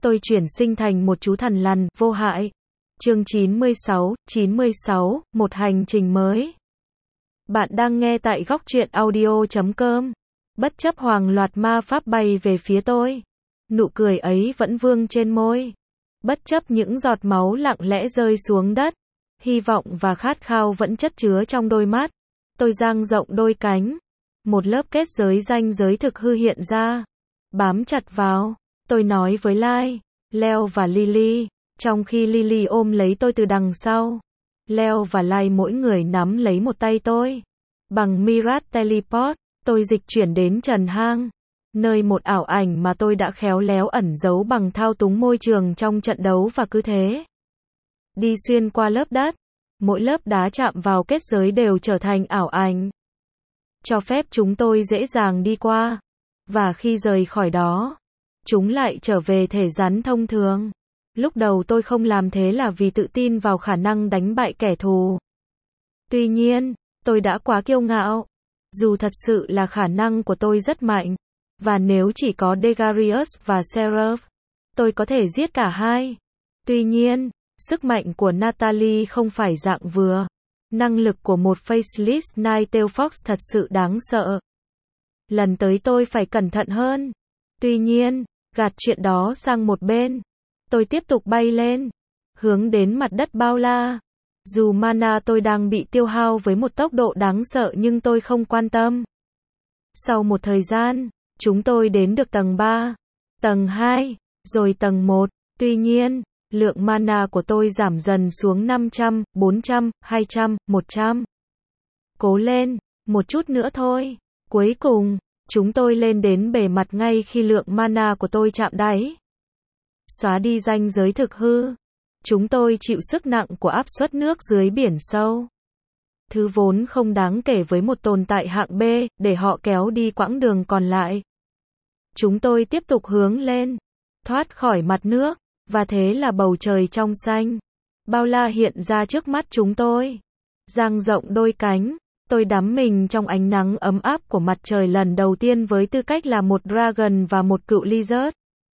tôi chuyển sinh thành một chú thằn lằn, vô hại. Chương 96, một hành trình mới. Bạn đang nghe tại góc truyện audio.com. Bất chấp hàng loạt ma pháp bay về phía tôi. Nụ cười ấy vẫn vương trên môi. Bất chấp những giọt máu lặng lẽ rơi xuống đất. Hy vọng và khát khao vẫn chất chứa trong đôi mắt. Tôi dang rộng đôi cánh. Một lớp kết giới ranh giới thực hư hiện ra. Bám chặt vào. Tôi nói với Lai, Leo và Lily. Trong khi Lily ôm lấy tôi từ đằng sau. Leo và Lai mỗi người nắm lấy một tay tôi. Bằng Mirage Teleport, tôi dịch chuyển đến Trần Hang. Nơi một ảo ảnh mà tôi đã khéo léo ẩn giấu bằng thao túng môi trường trong trận đấu và cứ thế. Đi xuyên qua lớp đất. Mỗi lớp đá chạm vào kết giới đều trở thành ảo ảnh. Cho phép chúng tôi dễ dàng đi qua. Và khi rời khỏi đó, chúng lại trở về thể rắn thông thường. Lúc đầu tôi không làm thế là vì tự tin vào khả năng đánh bại kẻ thù. Tuy nhiên, tôi đã quá kiêu ngạo. Dù thật sự là khả năng của tôi rất mạnh. Và nếu chỉ có Degarius và Seraph, tôi có thể giết cả hai. Tuy nhiên, sức mạnh của Natalie không phải dạng vừa. Năng lực của một Faceless Nighttail Fox thật sự đáng sợ. Lần tới tôi phải cẩn thận hơn. Tuy nhiên, gạt chuyện đó sang một bên. Tôi tiếp tục bay lên, hướng đến mặt đất bao la. Dù mana tôi đang bị tiêu hao với một tốc độ đáng sợ nhưng tôi không quan tâm. Sau một thời gian, chúng tôi đến được tầng 3, tầng 2, rồi tầng 1. Tuy nhiên, lượng mana của tôi giảm dần xuống 500, 400, 200, 100. Cố lên, một chút nữa thôi. Cuối cùng, chúng tôi lên đến bề mặt ngay khi lượng mana của tôi chạm đáy. Xóa đi ranh giới thực hư. Chúng tôi chịu sức nặng của áp suất nước dưới biển sâu. Thứ vốn không đáng kể với một tồn tại hạng B, để họ kéo đi quãng đường còn lại. Chúng tôi tiếp tục hướng lên, thoát khỏi mặt nước, và thế là bầu trời trong xanh. Bao la hiện ra trước mắt chúng tôi. Dang rộng đôi cánh, tôi đắm mình trong ánh nắng ấm áp của mặt trời lần đầu tiên với tư cách là một dragon và một cựu lizard.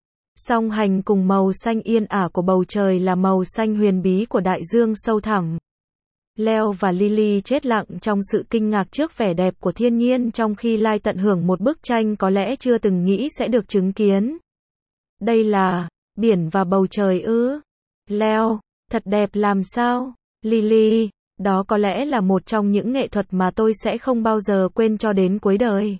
Song hành cùng màu xanh yên ả của bầu trời là màu xanh huyền bí của đại dương sâu thẳm. Leo và Lily chết lặng trong sự kinh ngạc trước vẻ đẹp của thiên nhiên trong khi Lai tận hưởng một bức tranh có lẽ chưa từng nghĩ sẽ được chứng kiến. Đây là biển và bầu trời ư? Leo, thật đẹp làm sao? Lily, đó có lẽ là một trong những nghệ thuật mà tôi sẽ không bao giờ quên cho đến cuối đời.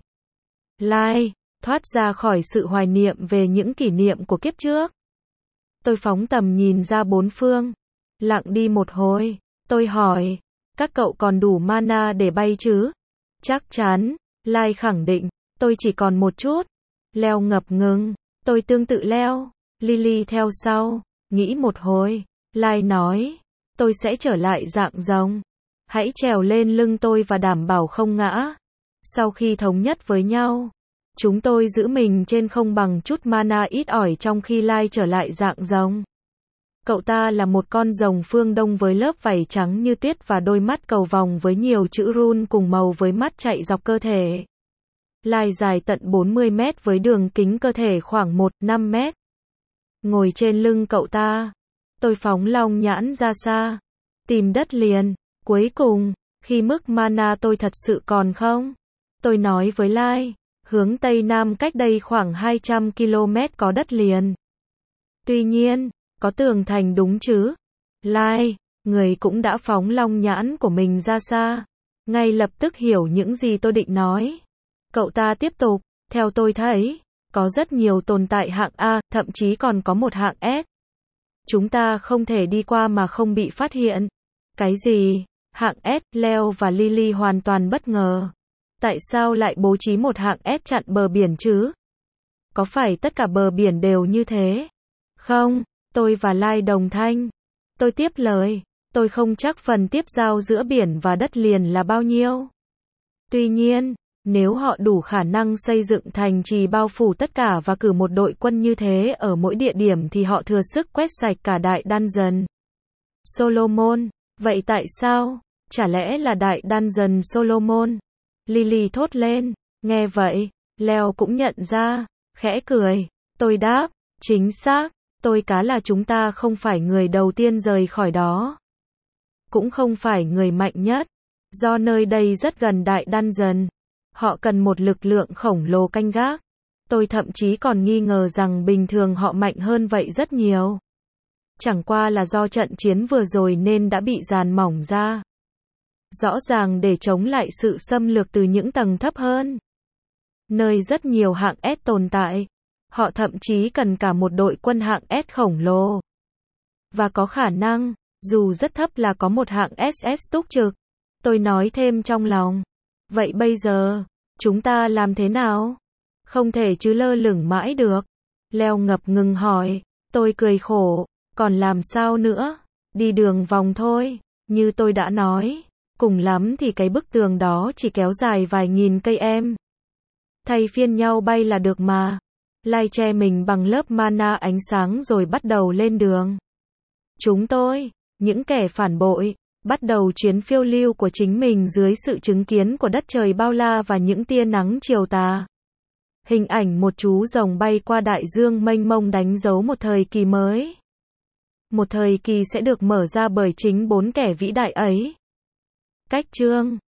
Lai, thoát ra khỏi sự hoài niệm về những kỷ niệm của kiếp trước. Tôi phóng tầm nhìn ra bốn phương. Lặng đi một hồi, tôi hỏi, các cậu còn đủ mana để bay chứ? Chắc chắn, Lai khẳng định, tôi chỉ còn một chút. Leo ngập ngừng, tôi tương tự Leo. Lily theo sau, nghĩ một hồi. Lai nói, tôi sẽ trở lại dạng rồng. Hãy trèo lên lưng tôi và đảm bảo không ngã. Sau khi thống nhất với nhau, chúng tôi giữ mình trên không bằng chút mana ít ỏi trong khi Lai trở lại dạng rồng. Cậu ta là một con rồng phương Đông với lớp vảy trắng như tuyết và đôi mắt cầu vòng với nhiều chữ rune cùng màu với mắt chạy dọc cơ thể. Lai dài tận 40 mét với đường kính cơ thể khoảng 1,5 mét. Ngồi trên lưng cậu ta, tôi phóng long nhãn ra xa, tìm đất liền. Cuối cùng, khi mức mana tôi thật sự còn không, tôi nói với Lai, hướng Tây Nam cách đây khoảng 200 km có đất liền. Tuy nhiên, có tường thành đúng chứ? Lai, người cũng đã phóng long nhãn của mình ra xa. Ngay lập tức hiểu những gì tôi định nói. Cậu ta tiếp tục, theo tôi thấy, có rất nhiều tồn tại hạng A, thậm chí còn có một hạng S. Chúng ta không thể đi qua mà không bị phát hiện. Cái gì? Hạng S, Leo và Lily hoàn toàn bất ngờ. Tại sao lại bố trí một hạng S chặn bờ biển chứ? Có phải tất cả bờ biển đều như thế? Không, tôi và Lai đồng thanh. Tôi tiếp lời, tôi không chắc phần tiếp giao giữa biển và đất liền là bao nhiêu. Tuy nhiên, nếu họ đủ khả năng xây dựng thành trì bao phủ tất cả và cử một đội quân như thế ở mỗi địa điểm thì họ thừa sức quét sạch cả đại dungeon. Solomon, vậy tại sao? Chả lẽ là đại dungeon Solomon? Lily thốt lên. Nghe vậy, Leo cũng nhận ra, khẽ cười. Tôi đáp, chính xác, Tôi cá là chúng ta không phải người đầu tiên rời khỏi đó. Cũng không phải người mạnh nhất. Do nơi đây rất gần đại dungeon. Họ cần một lực lượng khổng lồ canh gác. Tôi thậm chí còn nghi ngờ rằng bình thường họ mạnh hơn vậy rất nhiều. Chẳng qua là do trận chiến vừa rồi nên đã bị dàn mỏng ra. Rõ ràng để chống lại sự xâm lược từ những tầng thấp hơn. Nơi rất nhiều hạng S tồn tại. Họ thậm chí cần cả một đội quân hạng S khổng lồ. Và có khả năng, dù rất thấp là có một hạng SS túc trực. Tôi nói thêm trong lòng. Vậy bây giờ, chúng ta làm thế nào? Không thể chứ lơ lửng mãi được. Leo ngập ngừng hỏi. Tôi cười khổ. Còn làm sao nữa? Đi đường vòng thôi. Như tôi đã nói. Cùng lắm thì cái bức tường đó chỉ kéo dài vài nghìn cây em. Thay phiên nhau bay là được mà. Lai che mình bằng lớp mana ánh sáng rồi bắt đầu lên đường. Chúng tôi, những kẻ phản bội, bắt đầu chuyến phiêu lưu của chính mình dưới sự chứng kiến của đất trời bao la và những tia nắng chiều tà. Hình ảnh một chú rồng bay qua đại dương mênh mông đánh dấu một thời kỳ mới. Một thời kỳ sẽ được mở ra bởi chính 4 kẻ vĩ đại ấy. Cách chương